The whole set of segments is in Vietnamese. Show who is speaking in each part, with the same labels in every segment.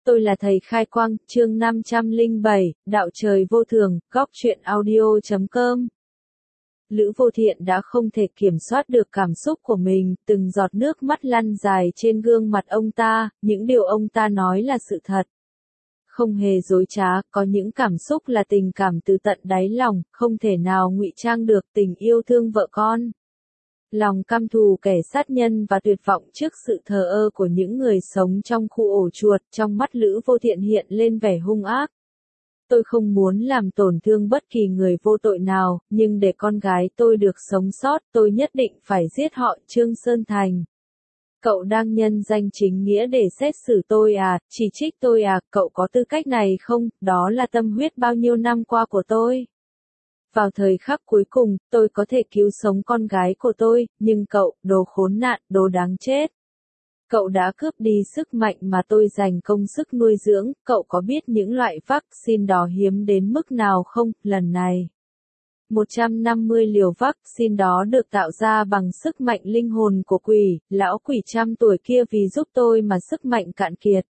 Speaker 1: Tôi là thầy khai quang, chương 507, đạo trời vô thường, góc truyện audio.com. Lữ Vô Thiện đã không thể kiểm soát được cảm xúc của mình, từng giọt nước mắt lăn dài trên gương mặt ông ta, những điều ông ta nói là sự thật. Không hề dối trá, có những cảm xúc là tình cảm từ tận đáy lòng, không thể nào ngụy trang được, tình yêu thương vợ con. Lòng căm thù kẻ sát nhân và tuyệt vọng trước sự thờ ơ của những người sống trong khu ổ chuột, trong mắt Lữ Vô Thiện hiện lên vẻ hung ác. Tôi không muốn làm tổn thương bất kỳ người vô tội nào, nhưng để con gái tôi được sống sót, tôi nhất định phải giết họ. Trương Sơn Thành. Cậu đang nhân danh chính nghĩa để xét xử tôi à, chỉ trích tôi à, cậu có tư cách này không, đó là tâm huyết bao nhiêu năm qua của tôi. Vào thời khắc cuối cùng, tôi có thể cứu sống con gái của tôi, nhưng cậu, đồ khốn nạn, đồ đáng chết. Cậu đã cướp đi sức mạnh mà tôi dành công sức nuôi dưỡng, cậu có biết những loại vaccine đó hiếm đến mức nào không? Lần này, 150 liều vaccine đó được tạo ra bằng sức mạnh linh hồn của quỷ, lão quỷ trăm tuổi kia vì giúp tôi mà sức mạnh cạn kiệt.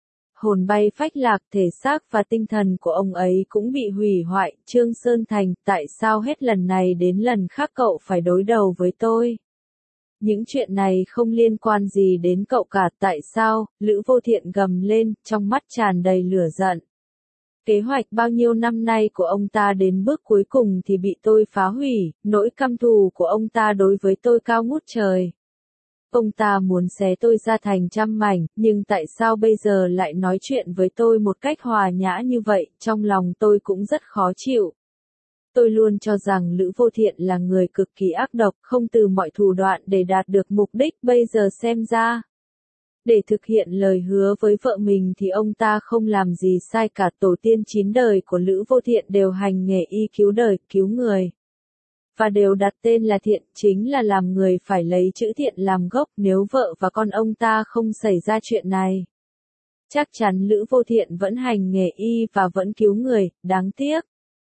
Speaker 1: Hồn bay phách lạc, thể xác và tinh thần của ông ấy cũng bị hủy hoại. Trương Sơn Thành, tại sao hết lần này đến lần khác cậu phải đối đầu với tôi? Những chuyện này không liên quan gì đến cậu cả, tại sao? Lữ Vô Thiện gầm lên, trong mắt tràn đầy lửa giận. Kế hoạch bao nhiêu năm nay của ông ta đến bước cuối cùng thì bị tôi phá hủy, nỗi căm thù của ông ta đối với tôi cao ngút trời. Ông ta muốn xé tôi ra thành trăm mảnh, nhưng tại sao bây giờ lại nói chuyện với tôi một cách hòa nhã như vậy, trong lòng tôi cũng rất khó chịu. Tôi luôn cho rằng Lữ Vô Thiện là người cực kỳ ác độc, không từ mọi thủ đoạn để đạt được mục đích, bây giờ xem ra. Để thực hiện lời hứa với vợ mình thì ông ta không làm gì sai cả, tổ tiên 9 đời của Lữ Vô Thiện đều hành nghề y cứu đời, cứu người. Và đều đặt tên là thiện, chính là làm người phải lấy chữ thiện làm gốc, nếu vợ và con ông ta không xảy ra chuyện này. Chắc chắn Lữ Vô Thiện vẫn hành nghề y và vẫn cứu người, đáng tiếc.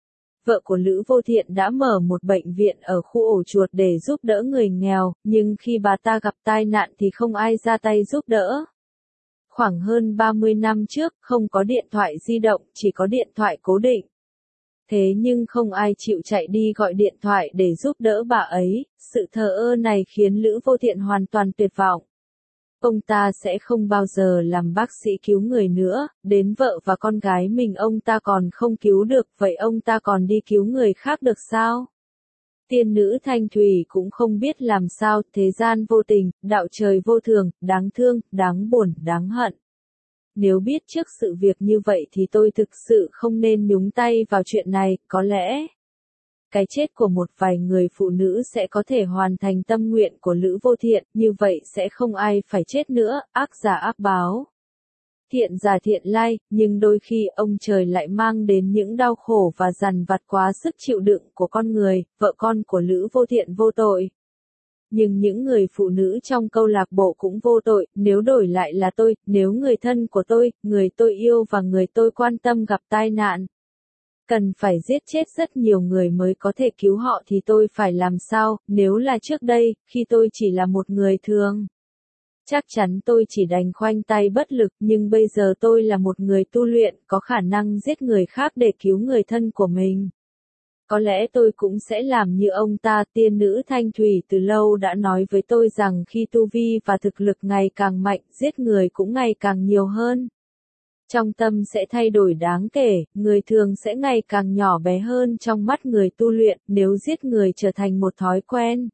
Speaker 1: Vợ của Lữ Vô Thiện đã mở một bệnh viện ở khu ổ chuột để giúp đỡ người nghèo, nhưng khi bà ta gặp tai nạn thì không ai ra tay giúp đỡ. Khoảng hơn 30 năm trước, không có điện thoại di động, chỉ có điện thoại cố định. Thế nhưng không ai chịu chạy đi gọi điện thoại để giúp đỡ bà ấy, sự thờ ơ này khiến Lữ Vô Thiện hoàn toàn tuyệt vọng. Ông ta sẽ không bao giờ làm bác sĩ cứu người nữa, đến vợ và con gái mình ông ta còn không cứu được, vậy ông ta còn đi cứu người khác được sao? Tiên nữ Thanh Thủy cũng không biết làm sao, thế gian vô tình, đạo trời vô thường, đáng thương, đáng buồn, đáng hận. Nếu biết trước sự việc như vậy thì tôi thực sự không nên nhúng tay vào chuyện này, có lẽ cái chết của một vài người phụ nữ sẽ có thể hoàn thành tâm nguyện của Lữ Vô Thiện, như vậy sẽ không ai phải chết nữa, ác giả ác báo. Thiện giả thiện lai, nhưng đôi khi ông trời lại mang đến những đau khổ và dằn vặt quá sức chịu đựng của con người, vợ con của Lữ Vô Thiện vô tội. Nhưng những người phụ nữ trong câu lạc bộ cũng vô tội, nếu đổi lại là tôi, nếu người thân của tôi, người tôi yêu và người tôi quan tâm gặp tai nạn. Cần phải giết chết rất nhiều người mới có thể cứu họ thì tôi phải làm sao, nếu là trước đây, khi tôi chỉ là một người thường. Chắc chắn tôi chỉ đành khoanh tay bất lực, nhưng bây giờ tôi là một người tu luyện, có khả năng giết người khác để cứu người thân của mình. Có lẽ tôi cũng sẽ làm như ông ta. Tiên nữ Thanh Thủy từ lâu đã nói với tôi rằng khi tu vi và thực lực ngày càng mạnh, giết người cũng ngày càng nhiều hơn. Trong tâm sẽ thay đổi đáng kể, người thường sẽ ngày càng nhỏ bé hơn trong mắt người tu luyện, nếu giết người trở thành một thói quen.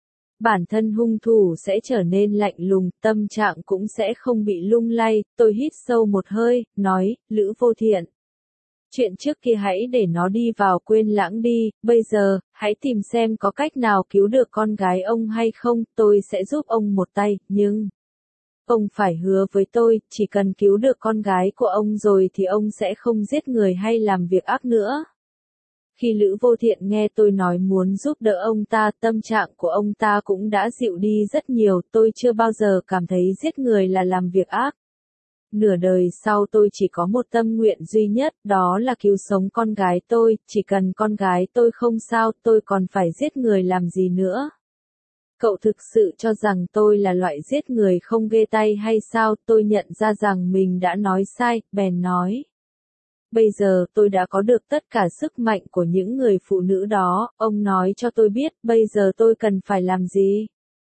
Speaker 1: Bản thân hung thủ sẽ trở nên lạnh lùng, tâm trạng cũng sẽ không bị lung lay. Tôi hít sâu một hơi, nói, Lữ Vô Thiện. Chuyện trước kia hãy để nó đi vào quên lãng đi, bây giờ, hãy tìm xem có cách nào cứu được con gái ông hay không, tôi sẽ giúp ông một tay, nhưng ông phải hứa với tôi, chỉ cần cứu được con gái của ông rồi thì ông sẽ không giết người hay làm việc ác nữa. Khi Lữ Vô Thiện nghe tôi nói muốn giúp đỡ ông ta, tâm trạng của ông ta cũng đã dịu đi rất nhiều, tôi chưa bao giờ cảm thấy giết người là làm việc ác. Nửa đời sau tôi chỉ có một tâm nguyện duy nhất, đó là cứu sống con gái tôi, chỉ cần con gái tôi không sao, tôi còn phải giết người làm gì nữa. Cậu thực sự cho rằng tôi là loại giết người không ghê tay hay sao? Tôi nhận ra rằng mình đã nói sai, bèn nói. Bây giờ tôi đã có được tất cả sức mạnh của những người phụ nữ đó, ông nói cho tôi biết, bây giờ tôi cần phải làm gì?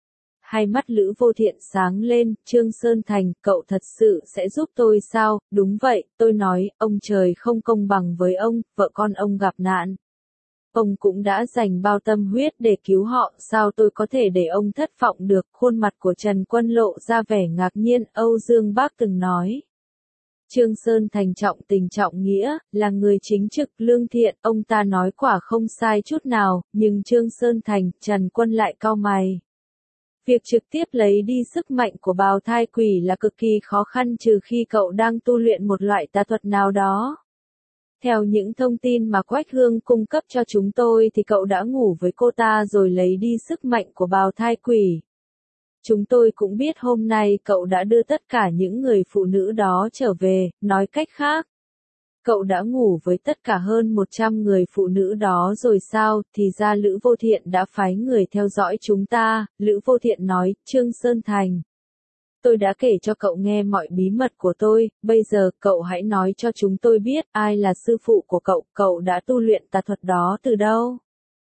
Speaker 1: Hai mắt Lữ Vô Thiện sáng lên, Trương Sơn Thành, cậu thật sự sẽ giúp tôi sao? Đúng vậy, tôi nói, ông trời không công bằng với ông, vợ con ông gặp nạn. Ông cũng đã dành bao tâm huyết để cứu họ, sao tôi có thể để ông thất vọng được? Khuôn mặt của Trần Quân lộ ra vẻ ngạc nhiên, Âu Dương Bác từng nói. Trương Sơn Thành trọng tình trọng nghĩa, là người chính trực, lương thiện, ông ta nói quả không sai chút nào, nhưng Trương Sơn Thành, Trần Quân lại cau mày. Việc trực tiếp lấy đi sức mạnh của bào thai quỷ là cực kỳ khó khăn trừ khi cậu đang tu luyện một loại tà thuật nào đó. Theo những thông tin mà Quách Hương cung cấp cho chúng tôi thì cậu đã ngủ với cô ta rồi lấy đi sức mạnh của bào thai quỷ. Chúng tôi cũng biết hôm nay cậu đã đưa tất cả những người phụ nữ đó trở về, nói cách khác. Cậu đã ngủ với tất cả hơn 100 người phụ nữ đó rồi sao? Thì ra Lữ Vô Thiện đã phái người theo dõi chúng ta, Lữ Vô Thiện nói, Trương Sơn Thành. Tôi đã kể cho cậu nghe mọi bí mật của tôi, bây giờ cậu hãy nói cho chúng tôi biết ai là sư phụ của cậu đã tu luyện tà thuật đó từ đâu?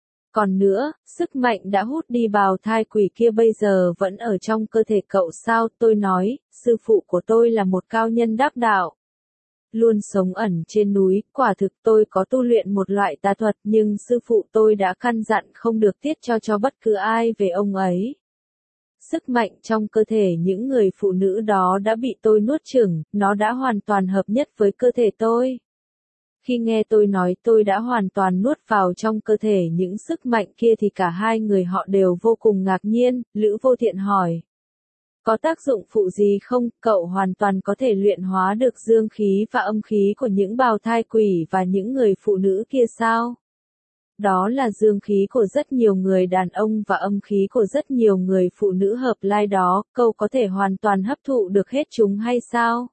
Speaker 1: Còn nữa, sức mạnh đã hút đi bào thai quỷ kia bây giờ vẫn ở trong cơ thể cậu sao? Tôi nói, sư phụ của tôi là một cao nhân đắc đạo. Luôn sống ẩn trên núi, quả thực tôi có tu luyện một loại tà thuật nhưng sư phụ tôi đã căn dặn không được tiết cho bất cứ ai về ông ấy. Sức mạnh trong cơ thể những người phụ nữ đó đã bị tôi nuốt chửng, nó đã hoàn toàn hợp nhất với cơ thể tôi. Khi nghe tôi nói tôi đã hoàn toàn nuốt vào trong cơ thể những sức mạnh kia thì cả hai người họ đều vô cùng ngạc nhiên, Lữ Vô Thiện hỏi. Có tác dụng phụ gì không? Cậu hoàn toàn có thể luyện hóa được dương khí và âm khí của những bào thai quỷ và những người phụ nữ kia sao? Đó là dương khí của rất nhiều người đàn ông và âm khí của rất nhiều người phụ nữ hợp lai đó, cậu có thể hoàn toàn hấp thụ được hết chúng hay sao?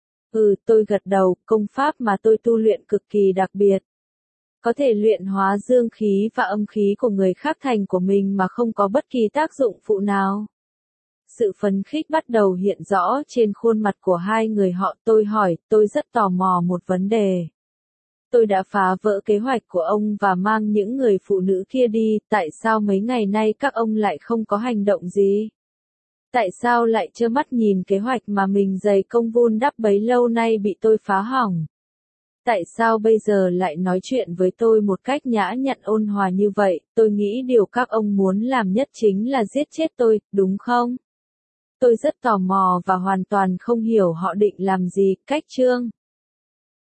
Speaker 1: Tôi gật đầu, công pháp mà tôi tu luyện cực kỳ đặc biệt. Có thể luyện hóa dương khí và âm khí của người khác thành của mình mà không có bất kỳ tác dụng phụ nào. Sự phấn khích bắt đầu hiện rõ trên khuôn mặt của hai người họ. Tôi hỏi, tôi rất tò mò một vấn đề. Tôi đã phá vỡ kế hoạch của ông và mang những người phụ nữ kia đi, tại sao mấy ngày nay các ông lại không có hành động gì? Tại sao lại trơ mắt nhìn kế hoạch mà mình dày công vun đắp bấy lâu nay bị tôi phá hỏng? Tại sao bây giờ lại nói chuyện với tôi một cách nhã nhặn ôn hòa như vậy? Tôi nghĩ điều các ông muốn làm nhất chính là giết chết tôi, đúng không? Tôi rất tò mò và hoàn toàn không hiểu họ định làm gì. Cách chương